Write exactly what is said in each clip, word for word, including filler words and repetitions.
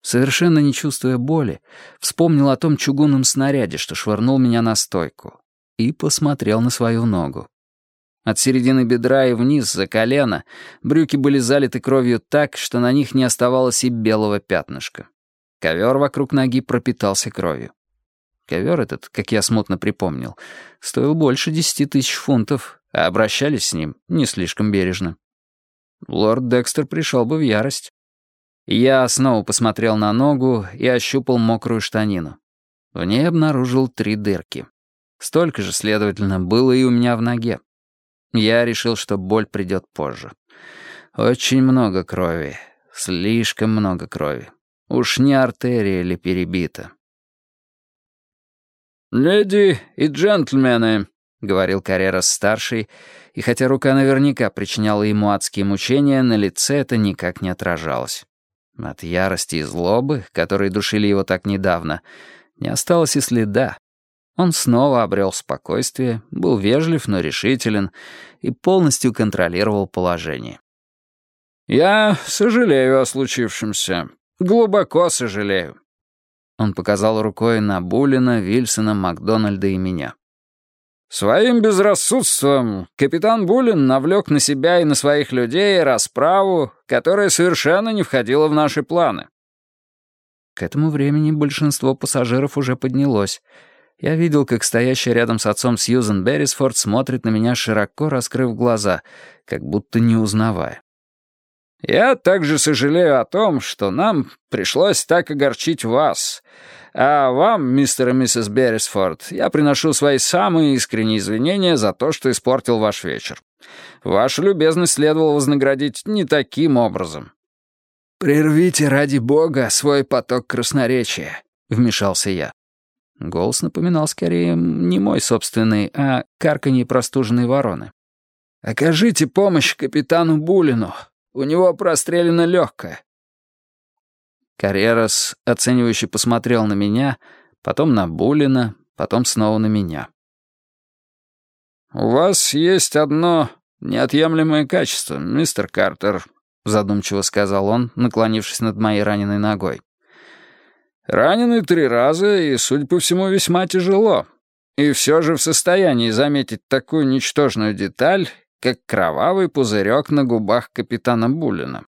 Совершенно не чувствуя боли, вспомнил о том чугунном снаряде, что швырнул меня на стойку, и посмотрел на свою ногу. От середины бедра и вниз, за колено, брюки были залиты кровью так, что на них не оставалось и белого пятнышка. Ковер вокруг ноги пропитался кровью. Ковер этот, как я смутно припомнил, стоил больше десяти тысяч фунтов, а обращались с ним не слишком бережно. Лорд Декстер пришел бы в ярость. Я снова посмотрел на ногу и ощупал мокрую штанину. В ней обнаружил три дырки. Столько же, следовательно, было и у меня в ноге. Я решил, что боль придет позже. Очень много крови. Слишком много крови. Уж не артерия ли перебита. «Леди и джентльмены», — говорил Каррерас-старший, и хотя рука наверняка причиняла ему адские мучения, на лице это никак не отражалось. От ярости и злобы, которые душили его так недавно, не осталось и следа. Он снова обрел спокойствие, был вежлив, но решителен и полностью контролировал положение. «Я сожалею о случившемся. Глубоко сожалею». Он показал рукой на Буллина, Вильсона, Макдональда и меня. «Своим безрассудством капитан Буллин навлек на себя и на своих людей расправу, которая совершенно не входила в наши планы». К этому времени большинство пассажиров уже поднялось. Я видел, как стоящая рядом с отцом Сьюзен Беррисфорд смотрит на меня, широко раскрыв глаза, как будто не узнавая. «Я также сожалею о том, что нам пришлось так огорчить вас. А вам, мистер и миссис Беррисфорд, я приношу свои самые искренние извинения за то, что испортил ваш вечер. Вашу любезность следовало вознаградить не таким образом». «Прервите ради бога свой поток красноречия», — вмешался я. Голос напоминал скорее не мой собственный, а карканье простуженной вороны. «Окажите помощь капитану Буллину. У него прострелено легкое». Каррерас оценивающе посмотрел на меня, потом на Буллина, потом снова на меня. «У вас есть одно неотъемлемое качество, мистер Картер», — задумчиво сказал он, наклонившись над моей раненой ногой. «Ранены три раза и, судя по всему, весьма тяжело. И все же в состоянии заметить такую ничтожную деталь, как кровавый пузырек на губах капитана Буллина.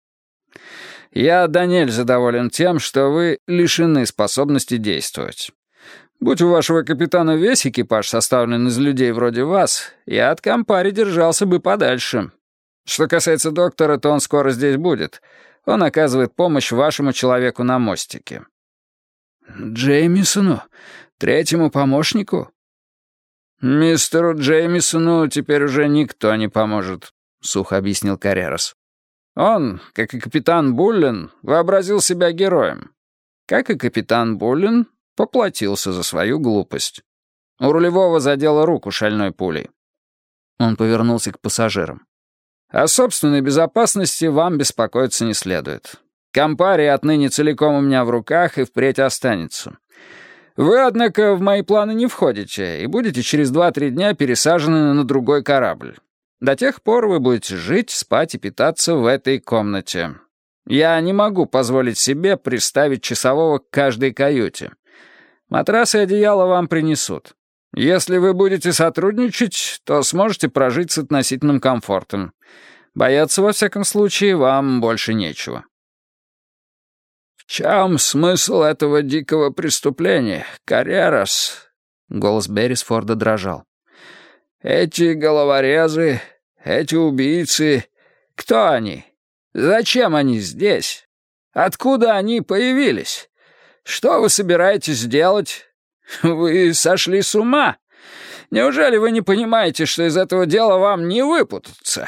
Я до нельзя доволен тем, что вы лишены способности действовать. Будь у вашего капитана весь экипаж составлен из людей вроде вас, я от компари держался бы подальше. Что касается доктора, то он скоро здесь будет. Он оказывает помощь вашему человеку на мостике». «Джеймисону? Третьему помощнику?» «Мистеру Джеймисону теперь уже никто не поможет», — сухо объяснил Каррерас. «Он, как и капитан Буллин, вообразил себя героем. Как и капитан Буллин, поплатился за свою глупость. У рулевого задела руку шальной пулей». Он повернулся к пассажирам. «О собственной безопасности вам беспокоиться не следует. Компария отныне целиком у меня в руках и впредь останется. Вы, однако, в мои планы не входите и будете через два-три дня пересажены на другой корабль. До тех пор вы будете жить, спать и питаться в этой комнате. Я не могу позволить себе приставить часового к каждой каюте. Матрас и одеяло вам принесут. Если вы будете сотрудничать, то сможете прожить с относительным комфортом. Бояться, во всяком случае, вам больше нечего». «В чем смысл этого дикого преступления, Каррерас?» Голос Беррисфорда дрожал. «Эти головорезы, эти убийцы, кто они? Зачем они здесь? Откуда они появились? Что вы собираетесь делать? Вы сошли с ума? Неужели вы не понимаете, что из этого дела вам не выпутаться?»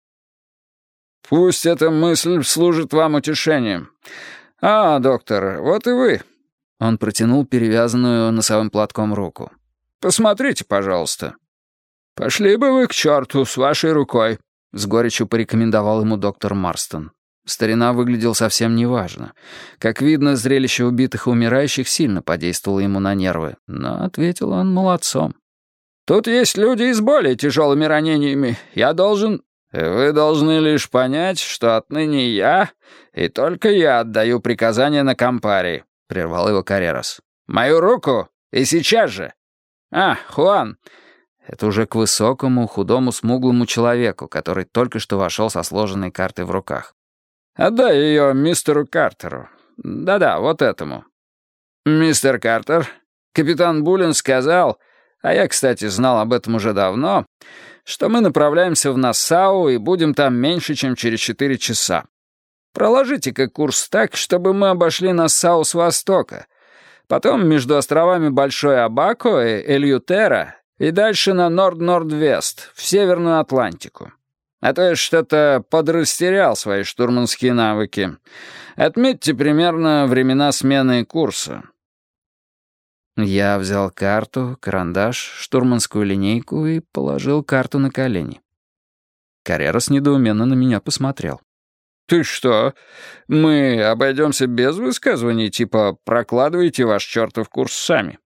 «Пусть эта мысль служит вам утешением. А, доктор, вот и вы». Он протянул перевязанную носовым платком руку. «Посмотрите, пожалуйста». «Пошли бы вы к черту с вашей рукой», — с горечью порекомендовал ему доктор Марстон. Старина выглядел совсем неважно. Как видно, зрелище убитых и умирающих сильно подействовало ему на нервы, но ответил он молодцом. «Тут есть люди и с более тяжелыми ранениями. Я должен...» «Вы должны лишь понять, что отныне я, и только я отдаю приказания на Кампари», — прервал его Каррерас. «Мою руку! И сейчас же! А, Хуан!» Это уже к высокому, худому, смуглому человеку, который только что вошел со сложенной картой в руках. «Отдай ее мистеру Картеру. Да-да, вот этому». «Мистер Картер, капитан Буллин сказал, а я, кстати, знал об этом уже давно, что мы направляемся в Нассау и будем там меньше, чем через четыре часа. Проложите-ка курс так, чтобы мы обошли Нассау с востока, потом между островами Большой Абако и Эльютера и дальше на Норд-Норд-Вест, в Северную Атлантику. А то я что-то подрастерял свои штурманские навыки. Отметьте примерно времена смены курса». Я взял карту, карандаш, штурманскую линейку и положил карту на колени. Каррерас недоуменно на меня посмотрел. «Ты что, мы обойдемся без высказываний, типа «прокладывайте ваш чертов курс сами»?»